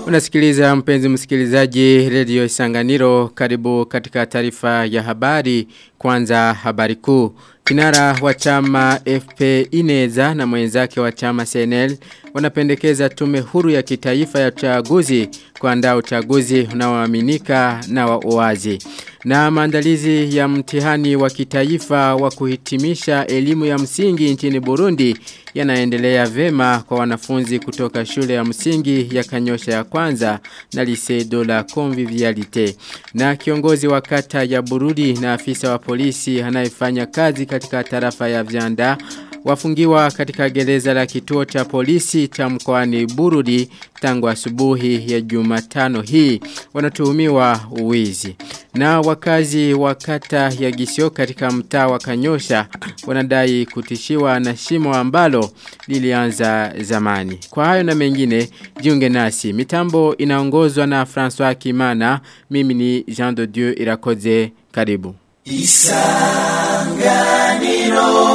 Unasikiliza mpenzi msikilizaji Radio Isanganiro, karibu katika taarifa ya habari. Kwanza habari kuu. Kinara wa chama FP Ineza na mwenzake wa chama CNL wanapendekeza tume huru ya kitaifa ya uchaguzi kuandaa uchaguzi unaoaminika na wa uwazi. Na maandalizi ya mtihani wa kitaifa wa kuhitimisha elimu ya msingi nchini Burundi yanaendelea vema kwa wanafunzi kutoka shule ya msingi ya Kanyosha ya kwanza na Lycée de la Convivialité. Na kiongozi wa kata ya Bururi na afisa wa polisi anayefanya kazi katika tarafa ya Vyanda wafungiwa katika gereza la kituo cha polisi cha mkoani Bururi tangu asubuhi ya Jumatano hii. Wanatuhumiwa uwizi. Na wakazi wa kata ya Gisio katika mtaa wa Kanyosha wanadai kutishiwa na shimo ambalo lilianza zamani. Kwa hayo na mengine, jiunge nasi. Mitambo inaongozwa na François Kimana. Mimi ni Jean de Dieu Irakoze. Karibu. Isanganiro.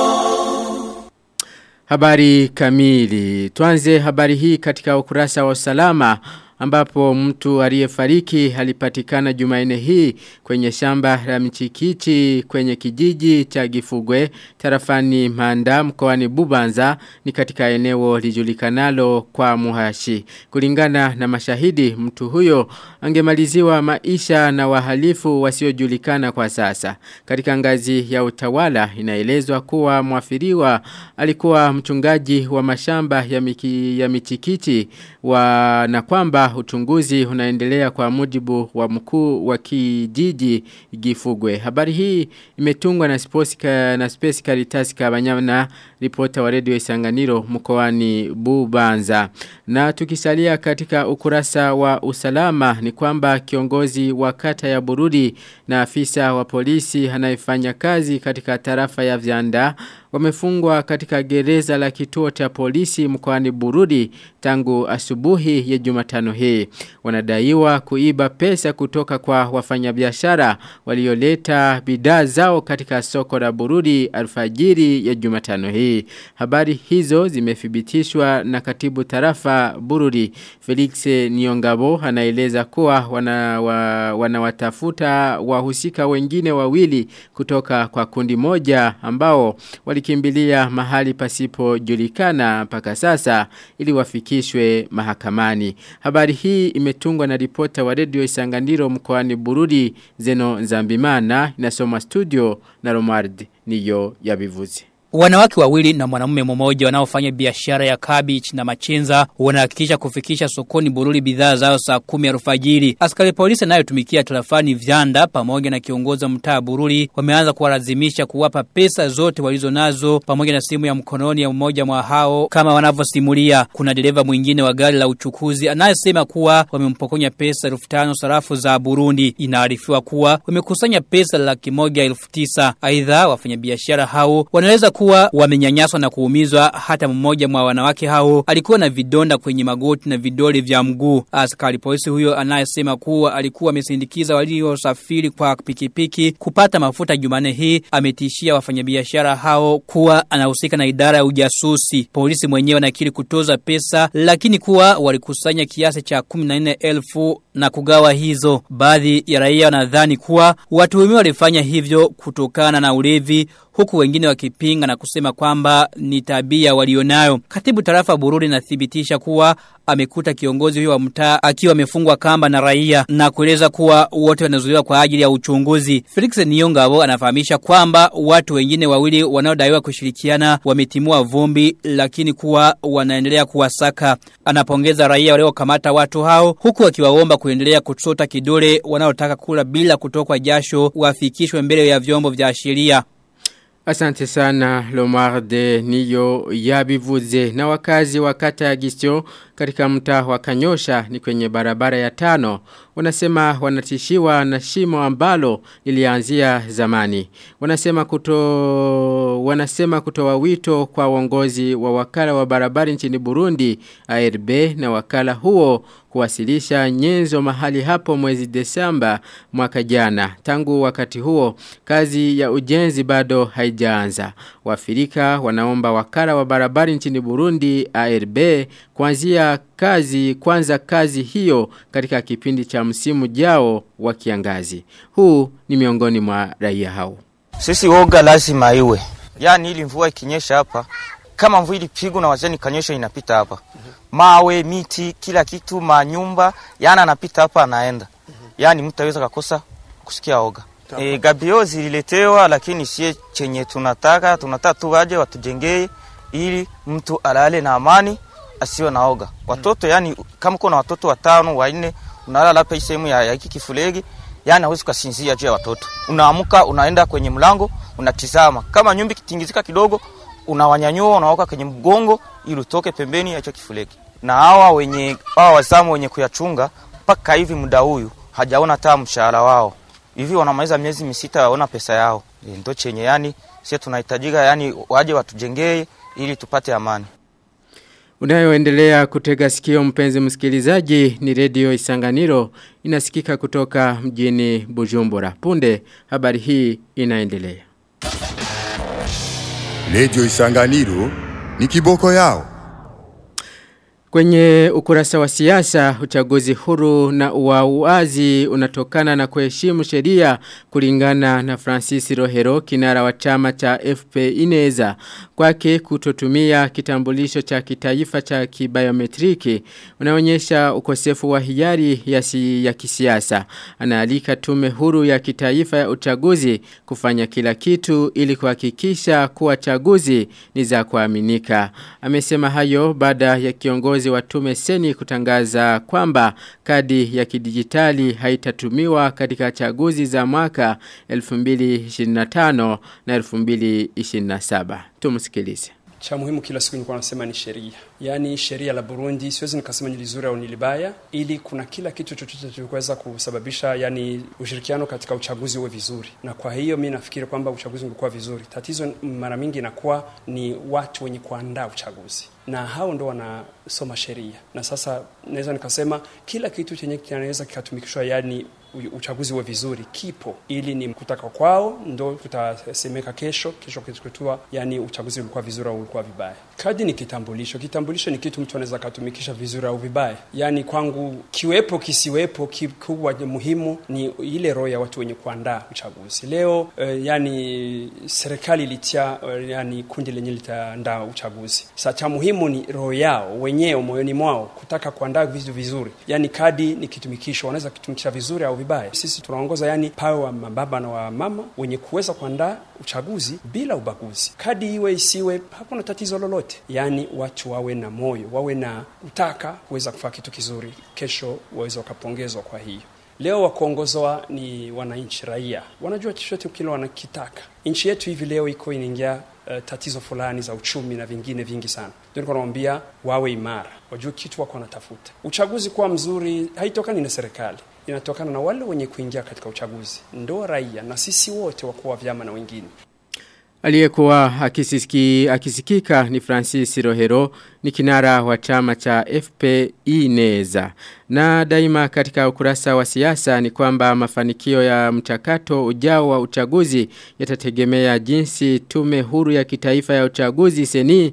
Habari kamili. Tuanze habari hii katika ukurasa wa usalama ambapo mtu aliyefariki alipatikana Jumanne hii kwenye shamba la mchikichi kwenye kijiji cha Gifugwe tarafani Manda mkoani Bubanza ni katika eneo lijulikanalo kwa Muhashi. Kulingana na mashahidi, mtu huyo angemaliziwa maisha na wahalifu wasiojulikana kwa sasa. Katika ngazi ya utawala inaelezwa kuwa mwafiriwa alikuwa mchungaji wa mashamba ya michikichi na kwamba uchunguzi unaendelea kwa mujibu wa mkuu wa kijiji Gifugwe. Habari hii imetungwa na Space Caritas Kabanyana, ripota wa Radio Isanganiro mkoani Bubanza. Na tukisalia katika ukurasa wa usalama ni kwamba kiongozi wa kata ya Bururi na afisa wa polisi anayefanya kazi katika tarafa ya Vyanda wamefungwa katika gereza la kituo cha polisi mkoani Bururi tangu asubuhi ya Jumatano hii. Wanadaiwa kuiba pesa kutoka kwa wafanyabiashara walioleta bidhaa zao katika soko la Bururi alfajiri ya Jumatano hii. Habari hizo zimethibitishwa na katibu tarafa Bururi Felix Niongabo. Anaeleza kuwa wanawatafuta wahusika wengine wawili kutoka kwa kundi moja ambao walikimbilia mahali pasipo julikana mpaka sasa ili wafikishwe mahakamani. Habari hii imetungwa na ripota wa Radio Isanganiro mkoani Bururi Zeno Nzambimana, inasoma studio na Romard niyo yabivuze. Wanawake wawili na mwanamume mmoja wanaofanya biashara ya cabbage na machenza wanahakikisha kufikisha sokoni Bururi bidhaa zao saa 10 alfajiri. Askari polisi anayotumikia tarafani Vyanda pamoja na kiongozi mtaa Bururi wameanza kuwalazimisha kuwapa pesa zote walizonazo pamoja na simu ya mkononi ya mmoja mwa hao kama wanavyosimulia. Kuna dereva mwingine wa gari la uchukuzi anayesema kuwa wamempokonya pesa 1500 sarafu za Burundi. Inaarifiwa kuwa wamekusanya pesa 1,900,000. Aidha wafanyabiashara hao wanaweza kuwa wamenyanyaswa na kuumizwa. Hata mmoja mwa wanawake hao alikuwa na vidonda kwenye magoti na vidole vya mguu. Askari polisi huyo anayesema kuwa alikuwa amesindikiza waliosafiri kwa pikipiki kupata mafuta Jumanne hii ametishia wafanyabiashara hao kuwa anahusika na idara ya ujasusi. Polisi mwenyewe anakiri kutoza pesa lakini kuwa walikusanya kiasi cha 14,000 na kugawa hizo. Baadhi ya raia wanadhani kuwa watuhumiwa walifanya hivyo kutokana na ulevi, huku wengine wakipinga na kusema kwamba ni tabia walionayo. Katibu tarafa Bururi anathibitisha kuwa amekuta kiongozi huyo wa mtaa akiwa amefungwa kamba na raia na kueleza kuwa wote wanazuiliwa kwa ajili ya uchunguzi. Felix Niongabo anafahamisha kwamba watu wengine wawili wanaodaiwa kushirikiana wametimua vumbi lakini kuwa wanaendelea kuwasaka. Anapongeza raia waliokamata watu hao huku akiwaomba kuendelea kuchota kidole wanaotaka kula bila kutokwa jasho wafikishwe mbele ya vyombo vya sheria. Asante sana Lomarde niyo yabivuze. Na wakazi wa kata ya Gisio katika mtaa wa Kanyosha ni kwenye barabara ya 5 wanasema wanatishiwa na shimo ambalo lilianzia zamani. Wanasema kutoa wito kwa uongozi wa wakala wa barabara nchini Burundi ARB na wakala huo kuwasilisha nyenzo mahali hapo mwezi Desemba mwaka jana. Tangu wakati huo kazi ya ujenzi bado haijaanza. Wafirika wanaomba wakala wa barabara nchini Burundi ARB kwanza kazi hiyo katika kipindi cha msimu jao wa kiangazi. Huu ni miongoni mwa raia hao. Sisi woga lazima iwe. Yaani ili mvua ikinyesha hapa, kama mvua ilipigwa na wazeni kanyesha inapita hapa. Mawe, miti, kila kitu, manyumba, yana anapita hapa anaenda. Yaani mtu aweza kukosa kusikia oga. Gabio zililetewa lakini sie chenye tunataka tu waje watujengee ili mtu alale na amani asiwe na oga. Watoto yani kama kuna watoto 5 4 unalala hapa sehemu ya hiki kifulegi, yani hauwezi kusinzia juu ya watoto. Unaamuka unaenda kwenye mlango unatizama. Kama nyumba kitingizika kidogo unawanyanyua unaoka kwenye mgongo ili utoke pembeni ya kifulegi. Na hawa wazamu wenye kuyachunga mpaka hivi muda huyu hajaona hata mshahara wao. Hivi wanamaliza miezi 6 waona pesa yao. Ndio chenye yani sisi tunahitajika yani waje watujengee ili tupate amani. Unayoendelea kutega sikio mpenzi msikilizaji ni Radio Isanganiro inasikika kutoka mjini Bujumbura. Punde habari hii inaendelea. Radio Isanganiro ni kiboko yao. Kwenye ukurasa wa siasa, uchaguzi huru na uwazi unatokana na kuheshimu sheria kulingana na Francis Rohero, kinara wa chama cha FP Ineza. Kwake kutotumia kitambulisho cha kitaifa cha kibiometriki unaonyesha ukosefu wa hiari ya kisiasa. Anaalika tume huru ya kitaifa ya uchaguzi kufanya kila kitu ili kuhakikisha kuwa chaguzi ni za kuaminika. Amesema hayo baada ya kiongozi wa tume seni kutangaza kwamba kadi ya kidijitali haitatumiwa katika chaguzi za mwaka 2025 na 2027. Tumusikilize. Cha muhimu kila siku nilikuwa nasema ni sheria. Yaani sheria la Burundi siwezi nikasema ni nzuri au ni libaya, ili kuna kila kitu chochote kinachoweza kusababisha yani ushirikiano katika uchaguzi uwe vizuri. Na kwa hiyo mimi nafikiri kwamba uchaguzi ungekuwa vizuri. Tatizo mara mingi inakuwa ni watu wenye kuandaa uchaguzi. Na hao ndo wanasoma sheria. Na sasa naweza nikasema kila kitu chenye kinaweza kikatumikishwa yani uchaguzi uwe vizuri kipo, ili ni kutaka kwao ndo tutasemeka kesho kutua yani uchaguzi ulikuwa vizuri au ulikuwa vibaya. Kadi ni kitambulisho. Kitambulisho ni kitu mtu anaweza kutumikisha vizuri au vibaya. Yani kwangu kiwepo kisiwepo, kikubwa muhimu ni ile roho ya watu wenye kuandaa uchaguzi. Leo yani serikali ilitia yani kundi lenye litaandaa uchaguzi. Sasa cha muhimu ni roho yao wenyewe moyoni mwao kutaka kuandaa vitu vizuri. Yani kadi ni kitumikisho, wanaweza kutumikisha vizuri au vibaya. Sisi tunaongoza yani pawe wa mababa na wa mama wenye kuweza kuandaa uchaguzi bila ubaguzi. Kadi iwe isiwe hakuna tatizo lolote. Yani watu wawe na moyo, wawe na utaka kuweza kufanya kitu kizuri. Kesho waweza wakapongezwa kwa hiyo. Leo wakuongozwa ni wananchi raia. Wanajua chochote kile wanakitaka. Nchi yetu hivi leo iko inaingia tatizo fulani za uchumi na vingine vingi sana. Ndio naomba wawe imara. Wajue kitu wako wanatafuta. Uchaguzi kuwa mzuri haitokani na serikali. Inatokana na wale wenye kuingia katika uchaguzi. Ndio raia na sisi wote wakuu wa vyama na wengine. Aliyekuwa akisikika ni Francis Rohero, ni kinara wa chama cha FP Ineza. Na daima katika ukurasa wa siasa ni kwamba mafanikio ya mchakato ujao wa uchaguzi yatategemea jinsi tume huru ya kitaifa ya uchaguzi seni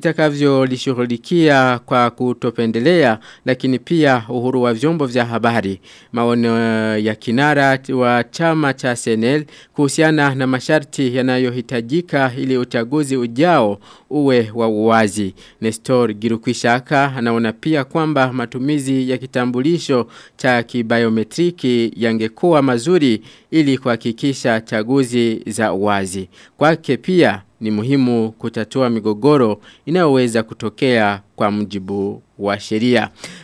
itakavyolishughulikia kwa kutopendelea, lakini pia uhuru wa vyombo vya habari. Maono ya kinara wa chama cha Senel kuhusiana na masharti yanayohitajika ili uchaguzi ujao uwe wa uwazi. Nestor Girukwishaka anaona pia kwamba matumizi ya kitambulisho cha kibiometriki yangekuwa mazuri ili kuhakikisha chaguzi za uwazi. Kwake pia ni muhimu kutatua migogoro inayoweza kutokea kwa mujibu wa sheria.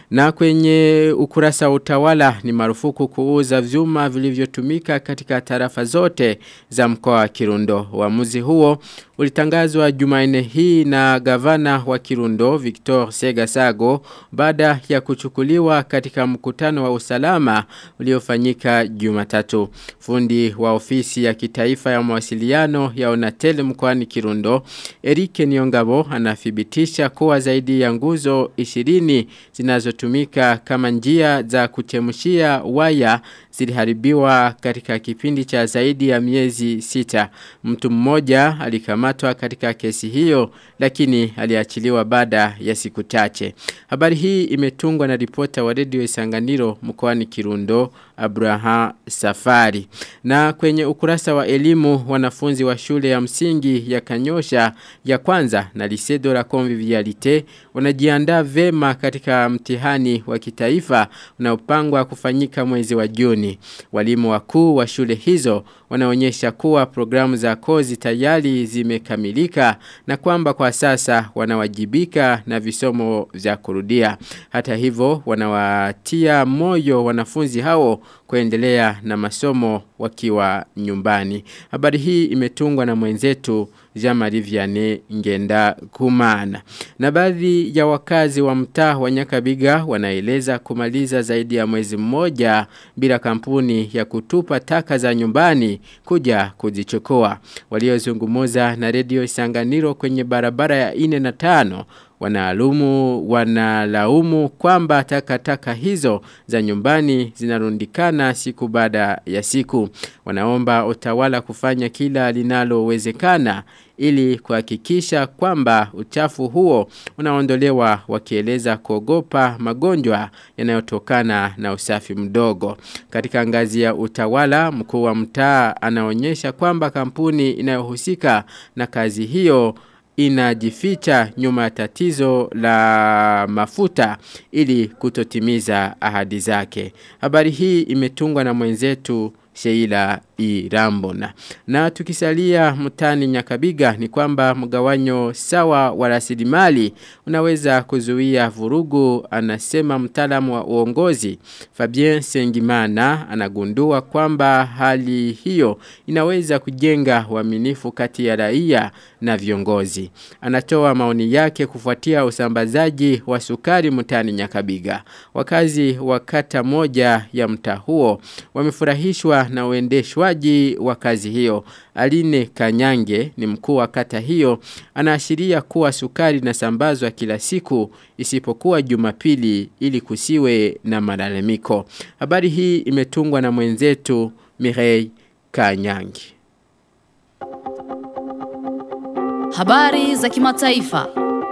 Na kwenye ukurasa wa utawala ni marufuku kuuza vyuma vilivyotumika katika tarafa zote za mkoa wa Kirundo. Uamuzi huo ulitangazwa Jumanne hii na gavana wa Kirundo Victor Segasago baada ya kuchukuliwa katika mkutano wa usalama uliofanyika Jumatatu. Fundi wa ofisi ya kitaifa ya mawasiliano ya Onatel mkoani Kirundo Eric Niongabo anathibitisha kuwa zaidi ya nguzo 20 zinazotumika kama njia za kuchemshia waya ziliharibiwa katika kipindi cha zaidi ya miezi 6. Mtu mmoja alikamatwa katika kesi hiyo lakini aliachiliwa baada ya siku chache. Habari hii imetungwa na ripota wa Radio Isanganiro mkoani Kirundo Abraham Safari. Na kwenye ukurasa wa elimu wanafunzi wa shule ya msingi ya Kanyosha ya kwanza na Lycée de la Convivialité wanajiandaa vema katika mtihani wa kitaifa unaopangwa kufanyika mwezi wa Juni. Walimu wakuu wa shule hizo wanaonyesha kuwa programu za kozi tayari zimekamilika na kwamba kwa sasa wanawajibika na visomo vya kurudia. Hata hivyo wanawatia moyo wanafunzi hao kuendelea na masomo wakiwa nyumbani. Habari hii imetungwa na mwenzetu Jean-Marie Vianney Ngenda Kumana. Na baadhi ya wakazi wa mtaa wa Nyakabiga wanaeleza kumaliza zaidi ya mwezi mmoja bila kampuni ya kutupa taka za nyumbani kuja kuzichukua. Waliozungumza na Radio Isanganiro kwenye barabara ya 4 na 5 wanalaumu kwamba taka hizo za nyumbani zinarundikana siku baada ya siku. Wanaomba utawala kufanya kila linalowezekana ili kuhakikisha kwamba uchafu huo unaondolewa, wakieleza kuogopa magonjwa yanayotokana na usafi mdogo. Katika ngazi ya utawala, mkuu wa mtaa anaonyesha kwamba kampuni inayohusika na kazi hiyo inajificha nyuma ya tatizo la mafuta ili kutotimiza ahadi zake. Habari hii imetungwa na mwenzetu Sheila Irambona. Na tukisalia mtani Nyakabiga ni kwamba mgawanyo sawa wa rasilimali unaweza kuzuia vurugu, anasema mtaalamu wa uongozi Fabien Sengimana. Anagundua kwamba hali hiyo inaweza kujenga uaminifu kati ya raia na viongozi. Anatoa maoni yake kufuatia usambazaji wa sukari mtani Nyakabiga. Wakazi wa kata moja ya mtaa huo wamefurahishwa na uendeshwaji wa kazi hiyo. Aline Kanyange ni mkuu wa kata hiyo, anaashiria kuwa sukari inasambazwa kila siku isipokuwa Jumapili ili kusiwe na malalamiko. Habari hii imetungwa na mwenzetu Mirei Kanyange. Habari za kimataifa.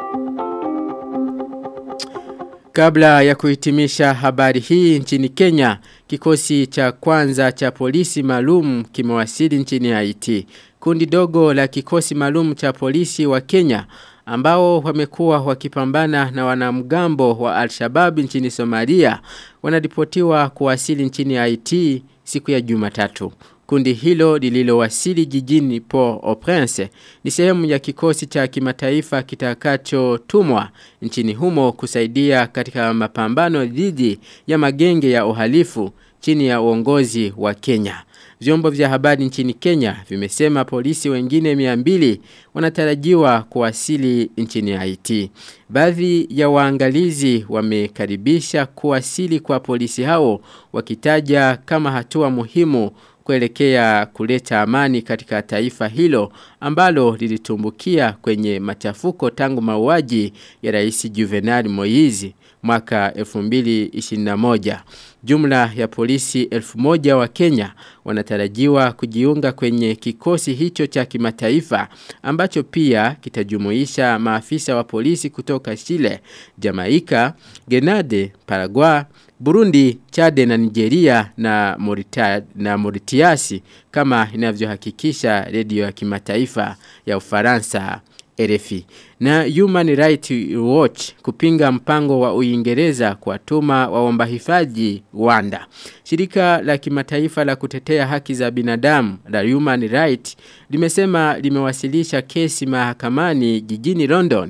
Kabla ya kuhitimisha habari hii, nchini Kenya, kikosi cha kwanza cha polisi maalum kimewasili nchini Haiti. Kundi dogo la kikosi maalum cha polisi wa Kenya ambao wamekuwa wakipambana na wanamgambo wa Al-Shabaab nchini Somalia wanaripotiwa kuwasili nchini Haiti siku ya Jumatatu. Kundi hilo lililowasili jijini Port-au-Prince ni sehemu ya kikosi cha kimataifa kitakachotumwa nchini humo kusaidia katika mapambano dhidi ya magenge ya uhalifu chini ya uongozi wa Kenya. Vyombo vya habari nchini Kenya vimesema polisi wengine 200 wanatarajiwa kuwasili nchini Haiti. Baadhi ya waangalizi wamekaribisha kuwasili kwa polisi hao, wakitaja kama hatua muhimu kuelekea kuleta amani katika taifa hilo ambalo lilitumbukia kwenye machafuko tangu mauaji ya Rais Juvenal Moise mwaka 2021. Jumla ya polisi 1000 wa Kenya wanatarajiwa kujiunga kwenye kikosi hicho cha kimataifa ambacho pia kitajumuisha maafisa wa polisi kutoka Chile, Jamaica, Grenada, Paraguay, Burundi, Chad na Nigeria na Mauritius, kama inavyohakikisha redio ya kimataifa ya Ufaransa RFI. Na Human Rights Watch kupinga mpango wa Uingereza kuwatuma waomba hifadhi Rwanda. Shirika la kimataifa la kutetea haki za binadamu la Human Rights limesema limewasilisha kesi mahakamani jijini London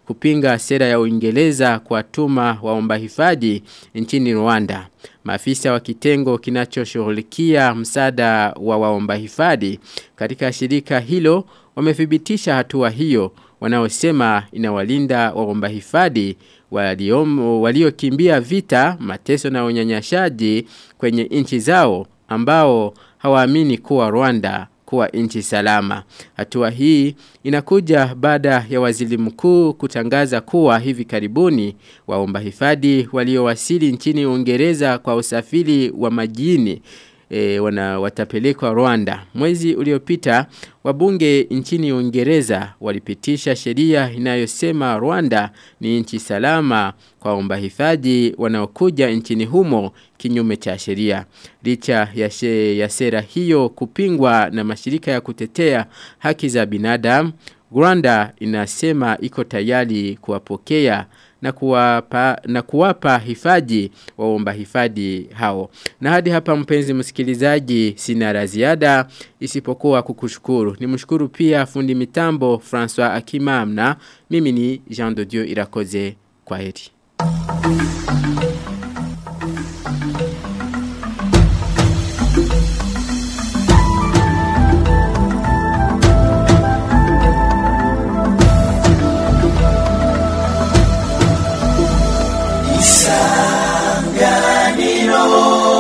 kupinga sera ya Uingereza kuwatuma waomba hifadhi nchini Rwanda. Maafisa wa kitengo kinachoshughulikia msaada wa waomba hifadhi katika shirika hilo wamethibitisha hatua hiyo, wanaosema inawalinda waomba hifadhi waliokimbia vita, mateso na unyanyashaji kwenye nchi zao ambao hawaamini kuwa Rwanda kuwa nchi salama. Hatua hii inakuja baada ya waziri mkuu kutangaza kuwa hivi karibuni waomba hifadhi waliowasili nchini Uingereza kwa usafiri wa majini watapelekwa Rwanda. Mwezi uliopita wabunge nchini Uingereza walipitisha sheria inayosema Rwanda ni nchi salama kwa waomba hifadhi wanaokuja nchini humo kinyume cha sheria. Licha ya sera hiyo kupingwa na mashirika ya kutetea haki za binadamu, Rwanda inasema iko tayari kuwapokea na kuwapa hifadhi waomba hifadhi hao. Na hadi hapa mpenzi msikilizaji, sina la ziada isipokuwa kukushukuru. Nimshukuru pia fundi mitambo François Akimamna. Mimi ni Jean de Dieu Irakoze. Kwaheri.